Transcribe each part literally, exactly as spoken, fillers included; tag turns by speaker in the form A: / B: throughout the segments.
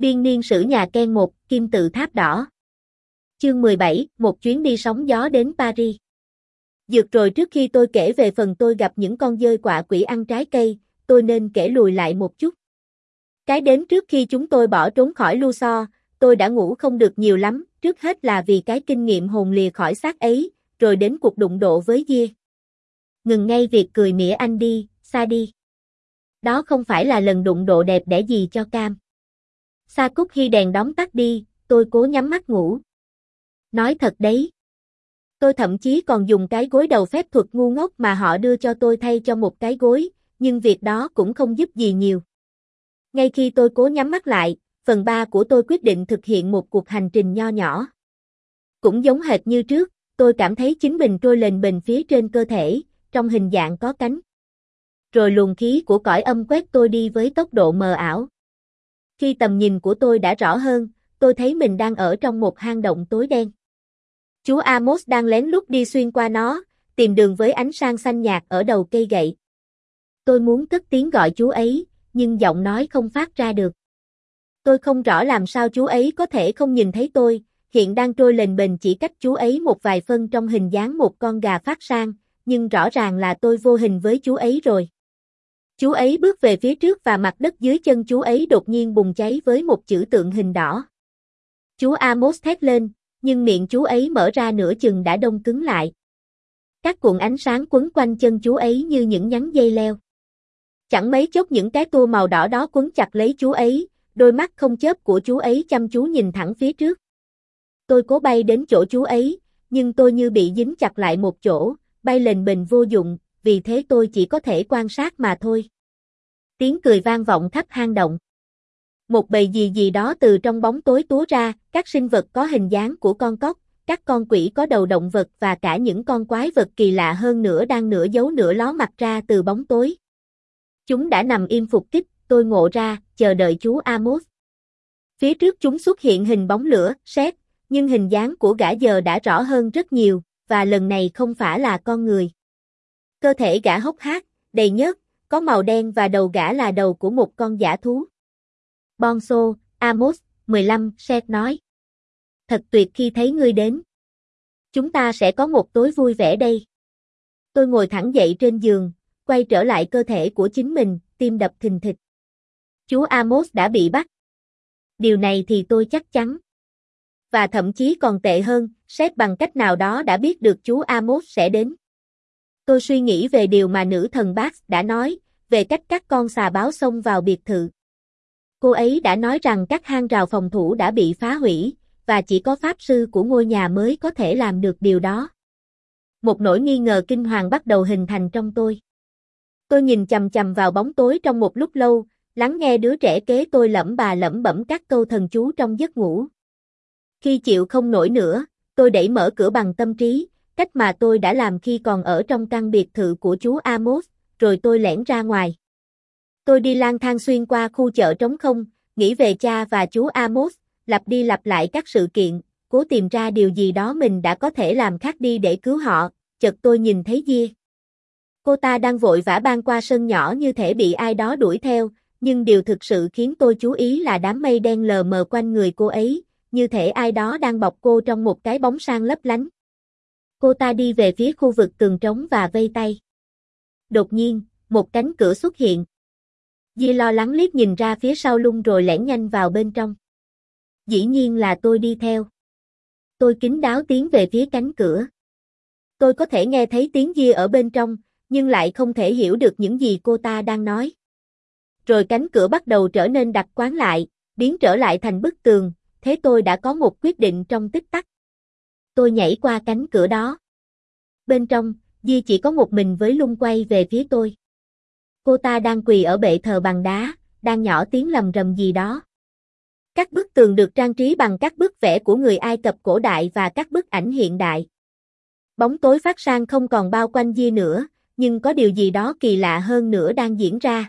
A: Biên niên sử nhà Ken một, Kim tự tháp đỏ. Chương mười bảy, một chuyến đi sóng gió đến Paris. Dược rồi trước khi tôi kể về phần tôi gặp những con dơi quạ quỷ ăn trái cây, tôi nên kể lùi lại một chút. Cái đến trước khi chúng tôi bỏ trốn khỏi Luxor, tôi đã ngủ không được nhiều lắm, trước hết là vì cái kinh nghiệm hồn lìa khỏi xác ấy, rồi đến cuộc đụng độ với Gia. Ngừng ngay việc cười mỉa anh đi, xa đi. Đó không phải là lần đụng độ đẹp đẽ gì cho Cam. Sa Cúc khi đèn đóng tắt đi, tôi cố nhắm mắt ngủ. Nói thật đấy. Tôi thậm chí còn dùng cái gối đầu phép thuật ngu ngốc mà họ đưa cho tôi thay cho một cái gối, nhưng việc đó cũng không giúp gì nhiều. Ngay khi tôi cố nhắm mắt lại, phần ba của tôi quyết định thực hiện một cuộc hành trình nho nhỏ. Cũng giống hệt như trước, tôi cảm thấy chính mình trôi lềnh bềnh phía trên cơ thể, trong hình dạng có cánh. Rồi luồng khí của cõi âm quét tôi đi với tốc độ mờ ảo. Khi tầm nhìn của tôi đã rõ hơn, tôi thấy mình đang ở trong một hang động tối đen. Chú Amos đang lén lút đi xuyên qua nó, tìm đường với ánh sáng xanh nhạt ở đầu cây gậy. Tôi muốn cất tiếng gọi chú ấy, nhưng giọng nói không phát ra được. Tôi không rõ làm sao chú ấy có thể không nhìn thấy tôi, hiện đang trôi lềnh bềnh chỉ cách chú ấy một vài phân trong hình dáng một con gà phát sang, nhưng rõ ràng là tôi vô hình với chú ấy rồi. Chú ấy bước về phía trước và mặt đất dưới chân chú ấy đột nhiên bùng cháy với một chữ tượng hình đỏ. Chú Amos thét lên, nhưng miệng chú ấy mở ra nửa chừng đã đông cứng lại. Các cuộn ánh sáng quấn quanh chân chú ấy như những nhánh dây leo. Chẳng mấy chốc những cái tua màu đỏ đó quấn chặt lấy chú ấy, đôi mắt không chớp của chú ấy chăm chú nhìn thẳng phía trước. Tôi cố bay đến chỗ chú ấy, nhưng tôi như bị dính chặt lại một chỗ, bay lềnh bềnh vô dụng, vì thế tôi chỉ có thể quan sát mà thôi. Tiếng cười vang vọng khắp hang động. Một bầy gì gì đó từ trong bóng tối túa ra, các sinh vật có hình dáng của con cóc, các con quỷ có đầu động vật và cả những con quái vật kỳ lạ hơn nữa đang nửa giấu nửa ló mặt ra từ bóng tối. Chúng đã nằm im phục kích, tôi ngộ ra, chờ đợi chú Amos. Phía trước chúng xuất hiện hình bóng lửa, sét, nhưng hình dáng của gã giờ đã rõ hơn rất nhiều, và lần này không phải là con người. Cơ thể gã hốc hác, đầy nhớt, có màu đen và đầu gã là đầu của một con dã thú. Bonso, Amos, mười lăm, Seth nói. Thật tuyệt khi thấy ngươi đến. Chúng ta sẽ có một tối vui vẻ đây. Tôi ngồi thẳng dậy trên giường, quay trở lại cơ thể của chính mình, tim đập thình thịch. Chú Amos đã bị bắt. Điều này thì tôi chắc chắn. Và thậm chí còn tệ hơn, Seth bằng cách nào đó đã biết được chú Amos sẽ đến. Tôi suy nghĩ về điều mà nữ thần Bax đã nói, về cách các con xà báo xông vào biệt thự. Cô ấy đã nói rằng các hang rào phòng thủ đã bị phá hủy, và chỉ có pháp sư của ngôi nhà mới có thể làm được điều đó. Một nỗi nghi ngờ kinh hoàng bắt đầu hình thành trong tôi. Tôi nhìn chằm chằm vào bóng tối trong một lúc lâu, lắng nghe đứa trẻ kế tôi lẩm bà lẩm bẩm các câu thần chú trong giấc ngủ. Khi chịu không nổi nữa, tôi đẩy mở cửa bằng tâm trí, cách mà tôi đã làm khi còn ở trong căn biệt thự của chú Amos, rồi tôi lẻn ra ngoài. Tôi đi lang thang xuyên qua khu chợ trống không, nghĩ về cha và chú Amos, lặp đi lặp lại các sự kiện, cố tìm ra điều gì đó mình đã có thể làm khác đi để cứu họ, chợt tôi nhìn thấy Gia. Cô ta đang vội vã băng qua sân nhỏ như thể bị ai đó đuổi theo, nhưng điều thực sự khiến tôi chú ý là đám mây đen lờ mờ quanh người cô ấy, như thể ai đó đang bọc cô trong một cái bóng sáng lấp lánh. Cô ta đi về phía khu vực tường trống và vây tay. Đột nhiên, một cánh cửa xuất hiện. Di lo lắng liếc nhìn ra phía sau lưng rồi lẻn nhanh vào bên trong. Dĩ nhiên là tôi đi theo. Tôi kín đáo tiến về phía cánh cửa. Tôi có thể nghe thấy tiếng Gia ở bên trong, nhưng lại không thể hiểu được những gì cô ta đang nói. Rồi cánh cửa bắt đầu trở nên đặc quán lại, biến trở lại thành bức tường, thế tôi đã có một quyết định trong tích tắc. Tôi nhảy qua cánh cửa đó. Bên trong, Gia chỉ có một mình với lưng quay về phía tôi. Cô ta đang quỳ ở bệ thờ bằng đá, đang nhỏ tiếng lầm rầm gì đó. Các bức tường được trang trí bằng các bức vẽ của người Ai Cập cổ đại và các bức ảnh hiện đại. Bóng tối phát sang không còn bao quanh Gia nữa, nhưng có điều gì đó kỳ lạ hơn nữa đang diễn ra.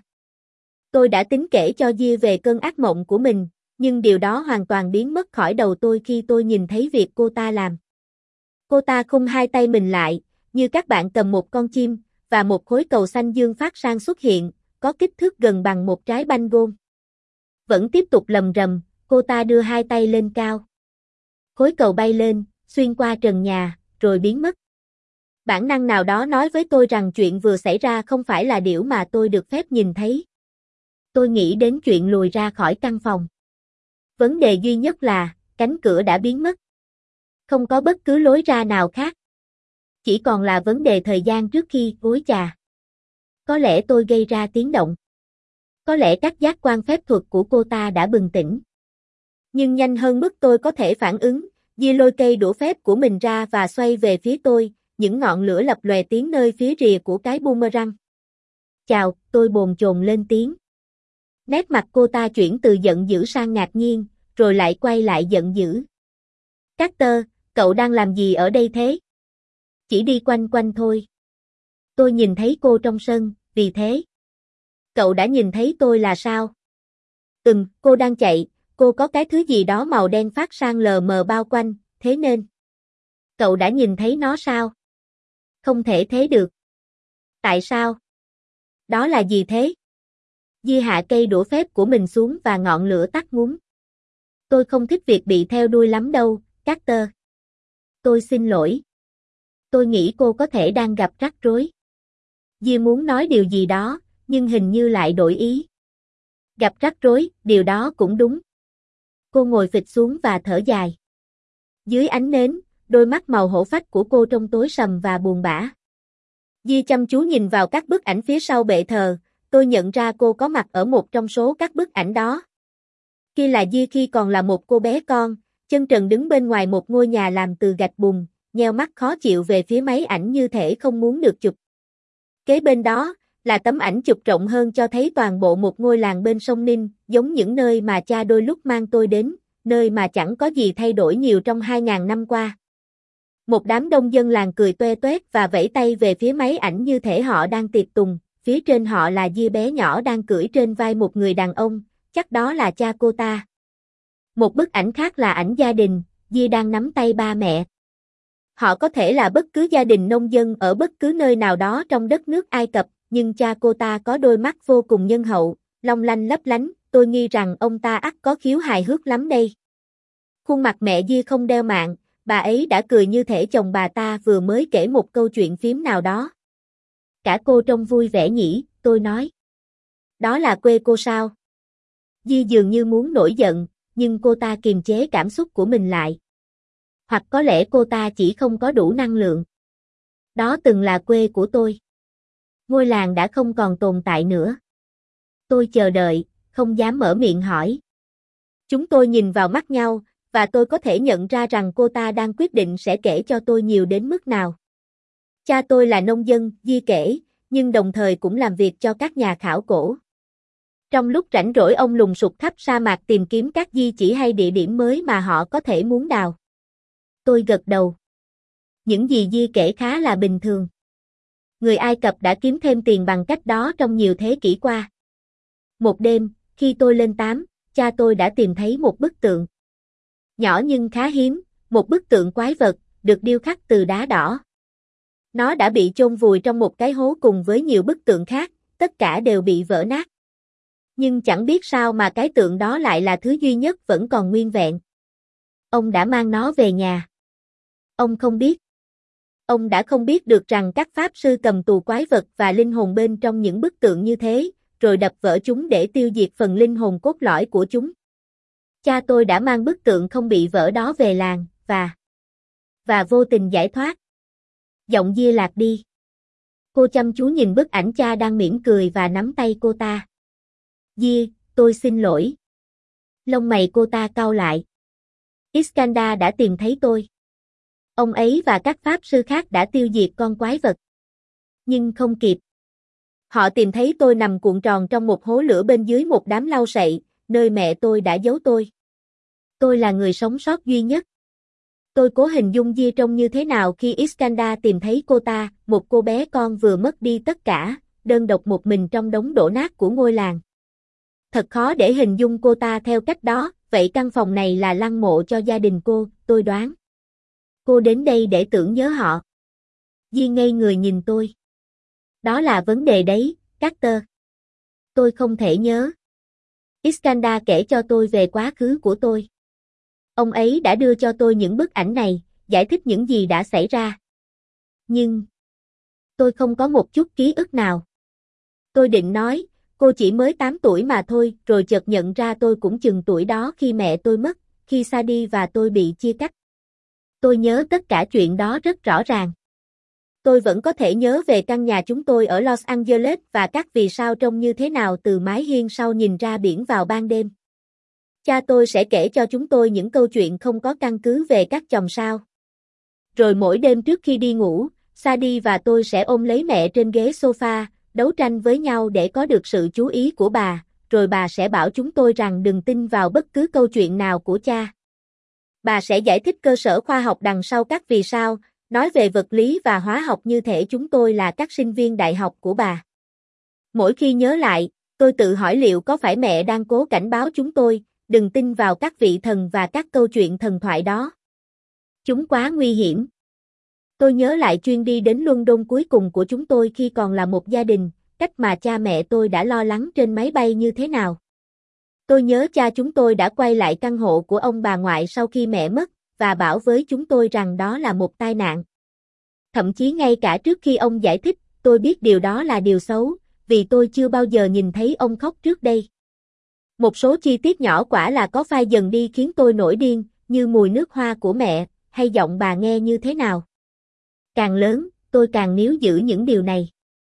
A: Tôi đã tính kể cho Gia về cơn ác mộng của mình, nhưng điều đó hoàn toàn biến mất khỏi đầu tôi khi tôi nhìn thấy việc cô ta làm. Cô ta khum hai tay mình lại, như các bạn cầm một con chim, và một khối cầu xanh dương phát sang xuất hiện, có kích thước gần bằng một trái banh gôn. Vẫn tiếp tục lầm rầm, Cô ta đưa hai tay lên cao. Khối cầu bay lên, xuyên qua trần nhà, rồi biến mất. Bản năng nào đó nói với tôi rằng chuyện vừa xảy ra không phải là điều mà tôi được phép nhìn thấy. Tôi nghĩ đến chuyện lùi ra khỏi căn phòng. Vấn đề duy nhất là, cánh cửa đã biến mất. Không có bất cứ lối ra nào khác. Chỉ còn là vấn đề thời gian trước khi, ối chà. Có lẽ tôi gây ra tiếng động. Có lẽ các giác quan phép thuật của cô ta đã bừng tỉnh. Nhưng nhanh hơn mức tôi có thể phản ứng, Di lôi cây đũa phép của mình ra và xoay về phía tôi, những ngọn lửa lập lòe tiếng nơi phía rìa của cái boomerang. Chào, tôi bồn chồn lên tiếng. Nét mặt cô ta chuyển từ giận dữ sang ngạc nhiên, rồi lại quay lại giận dữ. Carter, cậu đang làm gì ở đây thế? Chỉ đi quanh quanh thôi. Tôi nhìn thấy cô trong sân, vì thế. Cậu đã nhìn thấy tôi là sao? Ừm, cô đang chạy, cô có cái thứ gì đó màu đen phát sang lờ mờ bao quanh, thế nên. Cậu đã nhìn thấy nó sao? Không thể thế được. Tại sao? Đó là gì thế? Di hạ cây đũa phép của mình xuống và ngọn lửa tắt ngúm. Tôi không thích việc bị theo đuôi lắm đâu, Carter. Tôi xin lỗi. Tôi nghĩ cô có thể đang gặp rắc rối. Di muốn nói điều gì đó, nhưng hình như lại đổi ý. Gặp rắc rối, điều đó cũng đúng. Cô ngồi phịch xuống và thở dài. Dưới ánh nến, đôi mắt màu hổ phách của cô trông tối sầm và buồn bã. Di chăm chú nhìn vào các bức ảnh phía sau bệ thờ, tôi nhận ra cô có mặt ở một trong số các bức ảnh đó. Kia là Di khi còn là một cô bé con, chân trần đứng bên ngoài một ngôi nhà làm từ gạch bùn, nheo mắt khó chịu về phía máy ảnh như thể không muốn được chụp. Kế bên đó, là tấm ảnh chụp rộng hơn cho thấy toàn bộ một ngôi làng bên sông Ninh, giống những nơi mà cha đôi lúc mang tôi đến, nơi mà chẳng có gì thay đổi nhiều trong hai ngàn năm qua. Một đám đông dân làng cười toe toét và vẫy tay về phía máy ảnh như thể họ đang tiệc tùng, phía trên họ là Di bé nhỏ đang cưỡi trên vai một người đàn ông, chắc đó là cha cô ta. Một bức ảnh khác là ảnh gia đình, Di đang nắm tay ba mẹ. Họ có thể là bất cứ gia đình nông dân ở bất cứ nơi nào đó trong đất nước Ai Cập, nhưng cha cô ta có đôi mắt vô cùng nhân hậu, long lanh lấp lánh, tôi nghi rằng ông ta ắt có khiếu hài hước lắm đây. Khuôn mặt mẹ Di không đeo mạng, bà ấy đã cười như thể chồng bà ta vừa mới kể một câu chuyện phím nào đó. Cả cô trông vui vẻ nhỉ, tôi nói. Đó là quê cô sao? Di dường như muốn nổi giận, nhưng cô ta kiềm chế cảm xúc của mình lại. Hoặc có lẽ cô ta chỉ không có đủ năng lượng. Đó từng là quê của tôi. Ngôi làng đã không còn tồn tại nữa. Tôi chờ đợi, không dám mở miệng hỏi. Chúng tôi nhìn vào mắt nhau, và tôi có thể nhận ra rằng cô ta đang quyết định sẽ kể cho tôi nhiều đến mức nào. Cha tôi là nông dân, Di kể, nhưng đồng thời cũng làm việc cho các nhà khảo cổ. Trong lúc rảnh rỗi ông lùng sục khắp sa mạc tìm kiếm các di chỉ hay địa điểm mới mà họ có thể muốn đào. Tôi gật đầu. Những gì Di kể khá là bình thường. Người Ai Cập đã kiếm thêm tiền bằng cách đó trong nhiều thế kỷ qua. Một đêm, khi tôi lên tám, cha tôi đã tìm thấy một bức tượng. Nhỏ nhưng khá hiếm, một bức tượng quái vật, được điêu khắc từ đá đỏ. Nó đã bị chôn vùi trong một cái hố cùng với nhiều bức tượng khác, tất cả đều bị vỡ nát. Nhưng chẳng biết sao mà cái tượng đó lại là thứ duy nhất vẫn còn nguyên vẹn. Ông đã mang nó về nhà. Ông không biết. Ông đã không biết được rằng các pháp sư cầm tù quái vật và linh hồn bên trong những bức tượng như thế, rồi đập vỡ chúng để tiêu diệt phần linh hồn cốt lõi của chúng. Cha tôi đã mang bức tượng không bị vỡ đó về làng, và... và vô tình giải thoát. Giọng Di lạc đi. Cô chăm chú nhìn bức ảnh cha đang mỉm cười và nắm tay cô ta. Di, tôi xin lỗi. Lông mày cô ta cau lại. Iskandar đã tìm thấy tôi. Ông ấy và các pháp sư khác đã tiêu diệt con quái vật. Nhưng không kịp. Họ tìm thấy tôi nằm cuộn tròn trong một hố lửa bên dưới một đám lau sậy, nơi mẹ tôi đã giấu tôi. Tôi là người sống sót duy nhất. Tôi cố hình dung Di trông như thế nào khi Iskandar tìm thấy cô ta, một cô bé con vừa mất đi tất cả, đơn độc một mình trong đống đổ nát của ngôi làng. Thật khó để hình dung cô ta theo cách đó, vậy căn phòng này là lăng mộ cho gia đình cô, tôi đoán. Cô đến đây để tưởng nhớ họ. Di ngây người nhìn tôi. Đó là vấn đề đấy, Carter. Tôi không thể nhớ. Iskandar kể cho tôi về quá khứ của tôi. Ông ấy đã đưa cho tôi những bức ảnh này, giải thích những gì đã xảy ra. Nhưng tôi không có một chút ký ức nào. Tôi định nói, cô chỉ mới tám tuổi mà thôi, rồi chợt nhận ra tôi cũng chừng tuổi đó khi mẹ tôi mất, khi Sadie và tôi bị chia cắt. Tôi nhớ tất cả chuyện đó rất rõ ràng. Tôi vẫn có thể nhớ về căn nhà chúng tôi ở Los Angeles và các vì sao trông như thế nào từ mái hiên sau nhìn ra biển vào ban đêm. Cha tôi sẽ kể cho chúng tôi những câu chuyện không có căn cứ về các chòm sao. Rồi mỗi đêm trước khi đi ngủ, Sadie và tôi sẽ ôm lấy mẹ trên ghế sofa, đấu tranh với nhau để có được sự chú ý của bà, rồi bà sẽ bảo chúng tôi rằng đừng tin vào bất cứ câu chuyện nào của cha. Bà sẽ giải thích cơ sở khoa học đằng sau các vì sao, nói về vật lý và hóa học như thể chúng tôi là các sinh viên đại học của bà. Mỗi khi nhớ lại, tôi tự hỏi liệu có phải mẹ đang cố cảnh báo chúng tôi, đừng tin vào các vị thần và các câu chuyện thần thoại đó. Chúng quá nguy hiểm. Tôi nhớ lại chuyến đi đến London cuối cùng của chúng tôi khi còn là một gia đình, cách mà cha mẹ tôi đã lo lắng trên máy bay như thế nào. Tôi nhớ cha chúng tôi đã quay lại căn hộ của ông bà ngoại sau khi mẹ mất, và bảo với chúng tôi rằng đó là một tai nạn. Thậm chí ngay cả trước khi ông giải thích, tôi biết điều đó là điều xấu, vì tôi chưa bao giờ nhìn thấy ông khóc trước đây. Một số chi tiết nhỏ quả là có phai dần đi khiến tôi nổi điên, như mùi nước hoa của mẹ, hay giọng bà nghe như thế nào. Càng lớn, tôi càng níu giữ những điều này.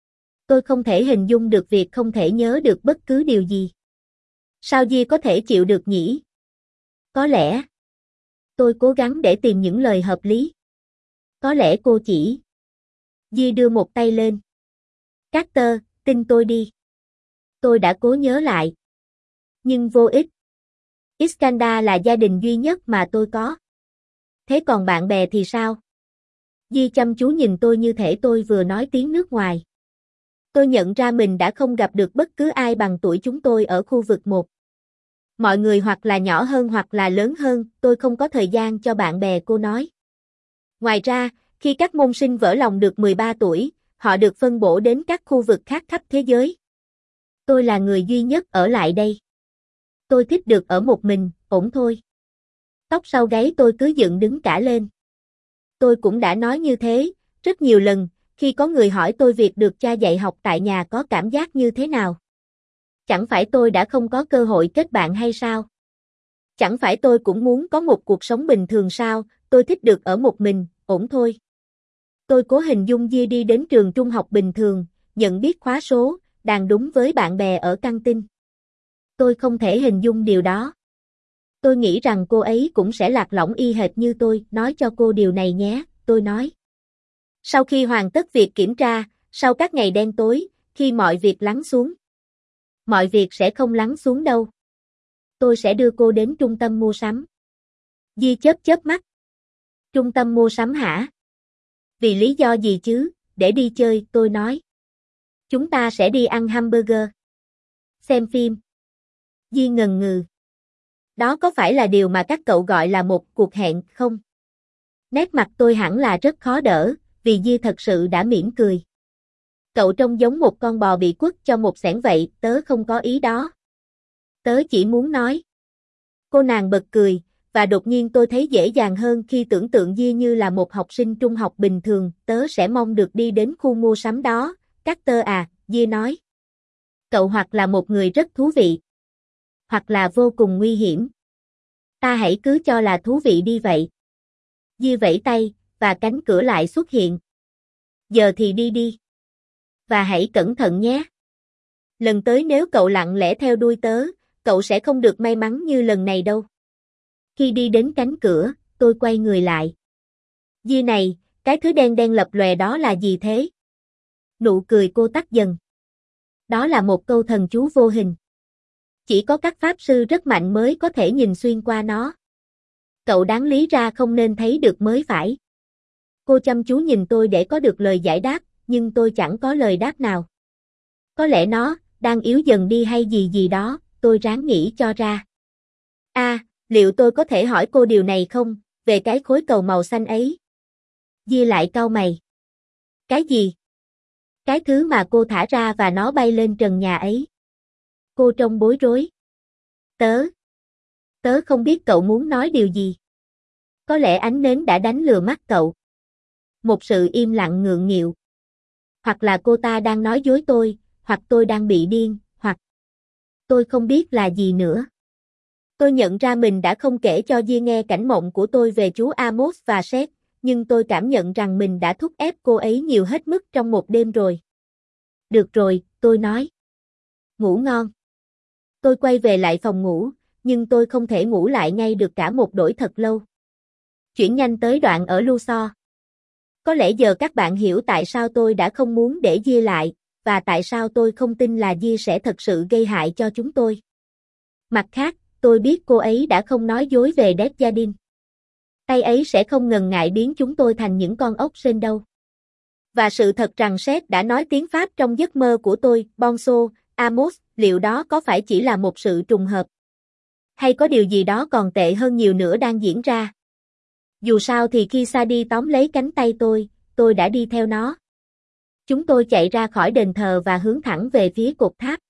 A: Tôi không thể hình dung được việc không thể nhớ được bất cứ điều gì. Sao Di có thể chịu được nhỉ? Có lẽ. Tôi cố gắng để tìm những lời hợp lý. Có lẽ cô chỉ. Di đưa một tay lên. Carter, tin tôi đi. Tôi đã cố nhớ lại. Nhưng vô ích. Iskandar là gia đình duy nhất mà tôi có. Thế còn bạn bè thì sao? Di chăm chú nhìn tôi như thể tôi vừa nói tiếng nước ngoài. Tôi nhận ra mình đã không gặp được bất cứ ai bằng tuổi chúng tôi ở khu vực một. Mọi người hoặc là nhỏ hơn hoặc là lớn hơn, tôi không có thời gian cho bạn bè, cô nói. Ngoài ra, khi các môn sinh vỡ lòng được mười ba tuổi, họ được phân bổ đến các khu vực khác khắp thế giới. Tôi là người duy nhất ở lại đây. Tôi thích được ở một mình, ổn thôi. Tóc sau gáy tôi cứ dựng đứng cả lên. Tôi cũng đã nói như thế, rất nhiều lần, khi có người hỏi tôi việc được cha dạy học tại nhà có cảm giác như thế nào. Chẳng phải tôi đã không có cơ hội kết bạn hay sao? Chẳng phải tôi cũng muốn có một cuộc sống bình thường sao, tôi thích được ở một mình, ổn thôi. Tôi cố hình dung Di đi đến trường trung học bình thường, nhận biết khóa số, đàn đúng với bạn bè ở căng tin. Tôi không thể hình dung điều đó. Tôi nghĩ rằng cô ấy cũng sẽ lạc lõng y hệt như tôi, nói cho cô điều này nhé, tôi nói. Sau khi hoàn tất việc kiểm tra, sau các ngày đen tối, khi mọi việc lắng xuống. Mọi việc sẽ không lắng xuống đâu. Tôi sẽ đưa cô đến trung tâm mua sắm. Di chớp chớp mắt. Trung tâm mua sắm hả? Vì lý do gì chứ, để đi chơi, tôi nói. Chúng ta sẽ đi ăn hamburger. Xem phim. Di ngần ngừ. Đó có phải là điều mà các cậu gọi là một cuộc hẹn không? Nét mặt tôi hẳn là rất khó đỡ, vì Di thật sự đã mỉm cười. Cậu trông giống một con bò bị quất cho một xẻng vậy, tớ không có ý đó. Tớ chỉ muốn nói. Cô nàng bật cười, và đột nhiên tôi thấy dễ dàng hơn khi tưởng tượng Di như là một học sinh trung học bình thường, tớ sẽ mong được đi đến khu mua sắm đó, Carter à, Di nói. Cậu hoặc là một người rất thú vị, hoặc là vô cùng nguy hiểm. Ta hãy cứ cho là thú vị đi vậy. Di vẫy tay, và cánh cửa lại xuất hiện. Giờ thì đi đi. Và hãy cẩn thận nhé. Lần tới nếu cậu lặng lẽ theo đuôi tớ, cậu sẽ không được may mắn như lần này đâu. Khi đi đến cánh cửa, tôi quay người lại. Di này, cái thứ đen đen lập lòe đó là gì thế? Nụ cười cô tắt dần. Đó là một câu thần chú vô hình. Chỉ có các pháp sư rất mạnh mới có thể nhìn xuyên qua nó. Cậu đáng lý ra không nên thấy được mới phải. Cô chăm chú nhìn tôi để có được lời giải đáp, nhưng tôi chẳng có lời đáp nào. Có lẽ nó đang yếu dần đi hay gì gì đó, tôi ráng nghĩ cho ra. A, à, liệu tôi có thể hỏi cô điều này không, về cái khối cầu màu xanh ấy? Di lại cau mày. Cái gì? Cái thứ mà cô thả ra và nó bay lên trần nhà ấy. Cô trông bối rối. Tớ, tớ không biết cậu muốn nói điều gì. Có lẽ ánh nến đã đánh lừa mắt cậu. Một sự im lặng ngượng nghịu. Hoặc là cô ta đang nói dối tôi, hoặc tôi đang bị điên, hoặc tôi không biết là gì nữa. Tôi nhận ra mình đã không kể cho Gia nghe cảnh mộng của tôi về chú Amos và Seth, nhưng tôi cảm nhận rằng mình đã thúc ép cô ấy nhiều hết mức trong một đêm rồi. Được rồi, tôi nói. Ngủ ngon. Tôi quay về lại phòng ngủ, nhưng tôi không thể ngủ lại ngay được cả một đổi thật lâu. Chuyển nhanh tới đoạn ở Luxor. Có lẽ giờ các bạn hiểu tại sao tôi đã không muốn để Gia lại, và tại sao tôi không tin là Gia sẽ thật sự gây hại cho chúng tôi. Mặt khác, tôi biết cô ấy đã không nói dối về Desjardins. Tay ấy sẽ không ngần ngại biến chúng tôi thành những con ốc sên đâu. Và sự thật rằng Seth đã nói tiếng Pháp trong giấc mơ của tôi, Bonjour, Amos, liệu đó có phải chỉ là một sự trùng hợp? Hay có điều gì đó còn tệ hơn nhiều nữa đang diễn ra? Dù sao thì khi Sadie tóm lấy cánh tay tôi, tôi đã đi theo nó. Chúng tôi chạy ra khỏi đền thờ và hướng thẳng về phía cột tháp.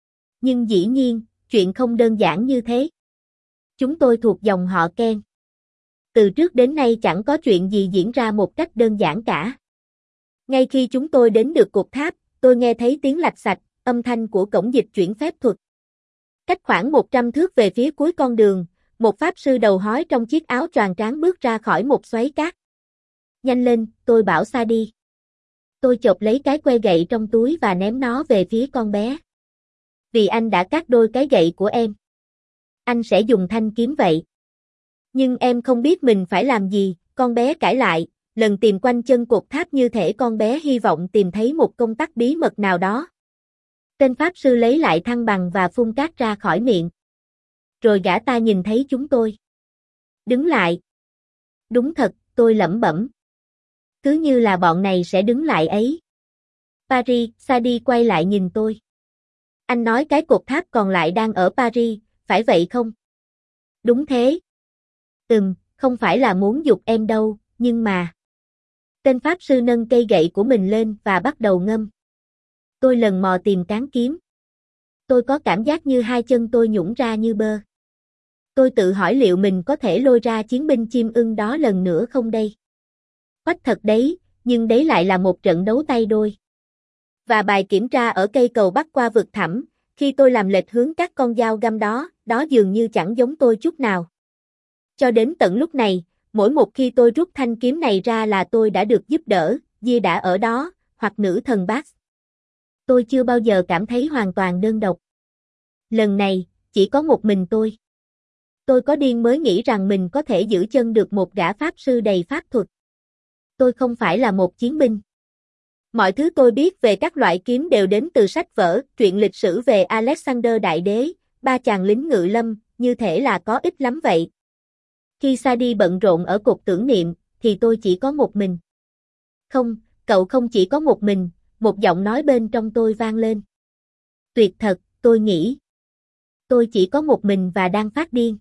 A: Nhưng dĩ nhiên, chuyện không đơn giản như thế. Chúng tôi thuộc dòng họ Ken. Từ trước đến nay chẳng có chuyện gì diễn ra một cách đơn giản cả. Ngay khi chúng tôi đến được cột tháp, tôi nghe thấy tiếng lạch xạch, âm thanh của cổng dịch chuyển phép thuật. Cách khoảng một trăm thước về phía cuối con đường, một pháp sư đầu hói trong chiếc áo choàng trắng bước ra khỏi một xoáy cát. Nhanh lên, tôi bảo Sadie. Tôi chộp lấy cái que gậy trong túi và ném nó về phía con bé. Vì anh đã cắt đôi cái gậy của em. Anh sẽ dùng thanh kiếm vậy. Nhưng em không biết mình phải làm gì, con bé cãi lại, lần tìm quanh chân cột tháp như thể con bé hy vọng tìm thấy một công tắc bí mật nào đó. Tên pháp sư lấy lại thăng bằng và phun cát ra khỏi miệng. Rồi gã ta nhìn thấy chúng tôi. Đứng lại. Đúng thật, tôi lẩm bẩm. Cứ như là bọn này sẽ đứng lại ấy. Paris, Sadie quay lại nhìn tôi. Anh nói cái cột tháp còn lại đang ở Paris, phải vậy không? Đúng thế. Ừm, không phải là muốn giục em đâu, nhưng mà... Tên pháp sư nâng cây gậy của mình lên và bắt đầu ngâm. Tôi lần mò tìm cán kiếm. Tôi có cảm giác như hai chân tôi nhũn ra như bơ. Tôi tự hỏi liệu mình có thể lôi ra chiến binh chim ưng đó lần nữa không đây? Quách thật đấy, nhưng đấy lại là một trận đấu tay đôi. Và bài kiểm tra ở cây cầu bắc qua vực thẳm, khi tôi làm lệch hướng các con dao găm đó, đó dường như chẳng giống tôi chút nào. Cho đến tận lúc này, mỗi một khi tôi rút thanh kiếm này ra là tôi đã được giúp đỡ, Gia đã ở đó, hoặc nữ thần Bax. Tôi chưa bao giờ cảm thấy hoàn toàn đơn độc. Lần này, chỉ có một mình tôi. Tôi có điên mới nghĩ rằng mình có thể giữ chân được một gã pháp sư đầy pháp thuật. Tôi không phải là một chiến binh. Mọi thứ tôi biết về các loại kiếm đều đến từ sách vở, truyện lịch sử về Alexander Đại Đế, ba chàng lính ngự lâm, như thể là có ích lắm vậy. Khi Sadie bận rộn ở cột tưởng niệm, thì tôi chỉ có một mình. Không, cậu không chỉ có một mình, một giọng nói bên trong tôi vang lên. Tuyệt thật, tôi nghĩ. Tôi chỉ có một mình và đang phát điên.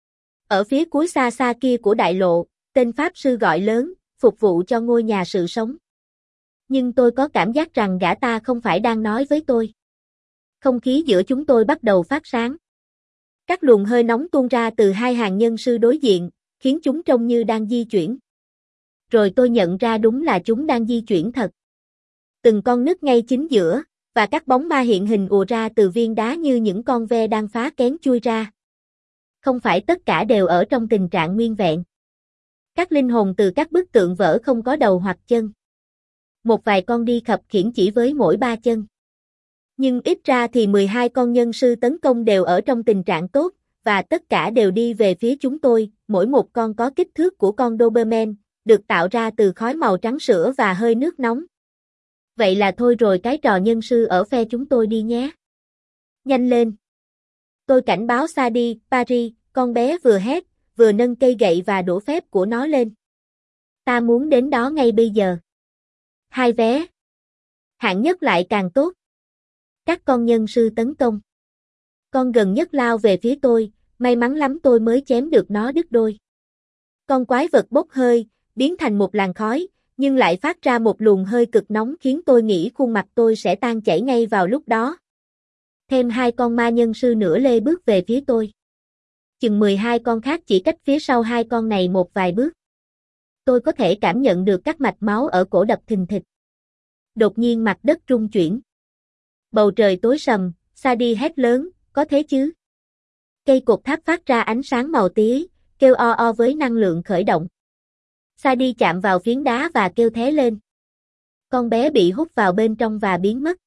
A: Ở phía cuối xa xa kia của đại lộ, tên pháp sư gọi lớn, phục vụ cho ngôi nhà sự sống. Nhưng tôi có cảm giác rằng gã ta không phải đang nói với tôi. Không khí giữa chúng tôi bắt đầu phát sáng. Các luồng hơi nóng tuôn ra từ hai hàng nhân sư đối diện, khiến chúng trông như đang di chuyển. Rồi tôi nhận ra đúng là chúng đang di chuyển thật. Từng con nứt ngay chính giữa, và các bóng ma hiện hình ùa ra từ viên đá như những con ve đang phá kén chui ra. Không phải tất cả đều ở trong tình trạng nguyên vẹn. Các linh hồn từ các bức tượng vỡ không có đầu hoặc chân. Một vài con đi khập khiễng chỉ với mỗi ba chân. Nhưng ít ra thì mười hai con nhân sư tấn công đều ở trong tình trạng tốt, và tất cả đều đi về phía chúng tôi, mỗi một con có kích thước của con Doberman, được tạo ra từ khói màu trắng sữa và hơi nước nóng. Vậy là thôi rồi cái trò nhân sư ở phe chúng tôi đi nhé. Nhanh lên. Tôi cảnh báo Sadie, Paris, con bé vừa hét, vừa nâng cây gậy và đũa phép của nó lên. Ta muốn đến đó ngay bây giờ. Hai vé. Hạng nhất lại càng tốt. Các con nhân sư tấn công. Con gần nhất lao về phía tôi, may mắn lắm tôi mới chém được nó đứt đôi. Con quái vật bốc hơi, biến thành một làn khói, nhưng lại phát ra một luồng hơi cực nóng khiến tôi nghĩ khuôn mặt tôi sẽ tan chảy ngay vào lúc đó. Thêm hai con ma nhân sư nữa lê bước về phía tôi. Chừng mười hai con khác chỉ cách phía sau hai con này một vài bước. Tôi có thể cảm nhận được các mạch máu ở cổ đập thình thịch. Đột nhiên mặt đất rung chuyển. Bầu trời tối sầm, Sadie hét lớn, có thế chứ? Cây cột tháp phát ra ánh sáng màu tía, kêu o o với năng lượng khởi động. Sadie chạm vào phiến đá và kêu thé lên. Con bé bị hút vào bên trong và biến mất.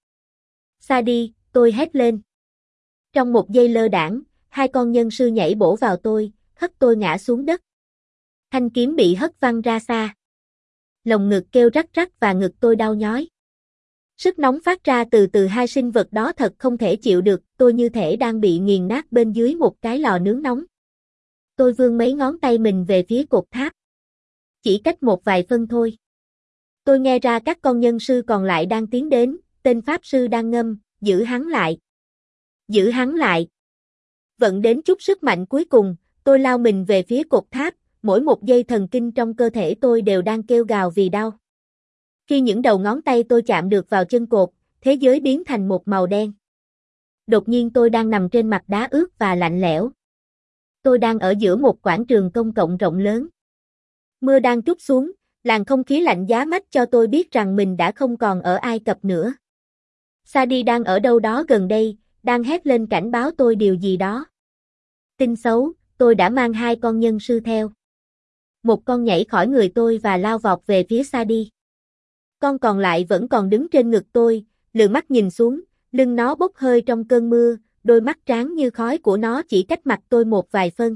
A: Sadie, tôi hét lên. Trong một giây lơ đãng, hai con nhân sư nhảy bổ vào tôi, hất tôi ngã xuống đất. Thanh kiếm bị hất văng ra xa. Lồng ngực kêu rắc rắc và ngực tôi đau nhói. Sức nóng phát ra từ từ hai sinh vật đó thật không thể chịu được, tôi như thể đang bị nghiền nát bên dưới một cái lò nướng nóng. Tôi vươn mấy ngón tay mình về phía cột tháp. Chỉ cách một vài phân thôi. Tôi nghe ra các con nhân sư còn lại đang tiến đến, tên pháp sư đang ngâm, giữ hắn lại. Giữ hắn lại. Vận đến chút sức mạnh cuối cùng, tôi lao mình về phía cột tháp, mỗi một dây thần kinh trong cơ thể tôi đều đang kêu gào vì đau. Khi những đầu ngón tay tôi chạm được vào chân cột, thế giới biến thành một màu đen. Đột nhiên tôi đang nằm trên mặt đá ướt và lạnh lẽo. Tôi đang ở giữa một quảng trường công cộng rộng lớn. Mưa đang trút xuống, làn không khí lạnh giá mách cho tôi biết rằng mình đã không còn ở Ai Cập nữa. Sadie đang ở đâu đó gần đây, đang hét lên cảnh báo tôi điều gì đó. Tin xấu, tôi đã mang hai con nhân sư theo. Một con nhảy khỏi người tôi và lao vọt về phía Sadie. Con còn lại vẫn còn đứng trên ngực tôi, lườm mắt nhìn xuống, lưng nó bốc hơi trong cơn mưa, đôi mắt tráng như khói của nó chỉ cách mặt tôi một vài phân.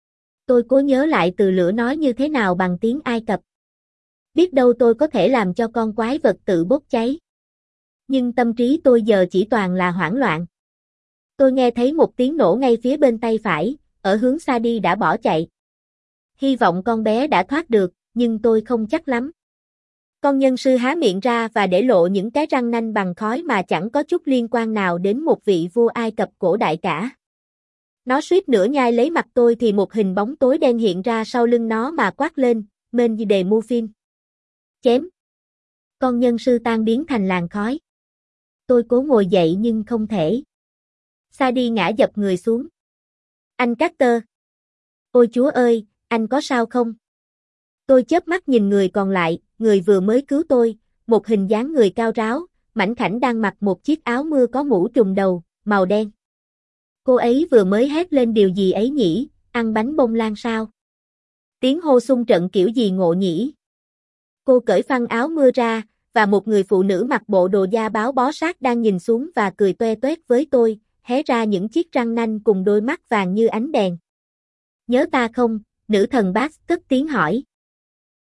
A: Tôi cố nhớ lại từ lửa nói như thế nào bằng tiếng Ai Cập. Biết đâu tôi có thể làm cho con quái vật tự bốc cháy. Nhưng tâm trí tôi giờ chỉ toàn là hoảng loạn. Tôi nghe thấy một tiếng nổ ngay phía bên tay phải, ở hướng Sadie đã bỏ chạy. Hy vọng con bé đã thoát được, nhưng tôi không chắc lắm. Con nhân sư há miệng ra và để lộ những cái răng nanh bằng khói mà chẳng có chút liên quan nào đến một vị vua Ai Cập cổ đại cả. Nó suýt nữa nhai lấy mặt tôi thì một hình bóng tối đen hiện ra sau lưng nó mà quát lên, Men đề Mufin. Chém. Con nhân sư tan biến thành làn khói. Tôi cố ngồi dậy nhưng không thể. Sadie ngã dập người xuống. Anh Carter. Ôi Chúa ơi, anh có sao không? Tôi chớp mắt nhìn người còn lại, người vừa mới cứu tôi, một hình dáng người cao ráo, mảnh khảnh đang mặc một chiếc áo mưa có mũ trùm đầu, màu đen. Cô ấy vừa mới hét lên điều gì ấy nhỉ, ăn bánh bông lan sao? Tiếng hô xung trận kiểu gì ngộ nhỉ? Cô cởi phăng áo mưa ra, và một người phụ nữ mặc bộ đồ da báo bó sát đang nhìn xuống và cười toe toét với tôi, hé ra những chiếc răng nanh cùng đôi mắt vàng như ánh đèn. Nhớ ta không? Nữ thần Bass cất tiếng hỏi.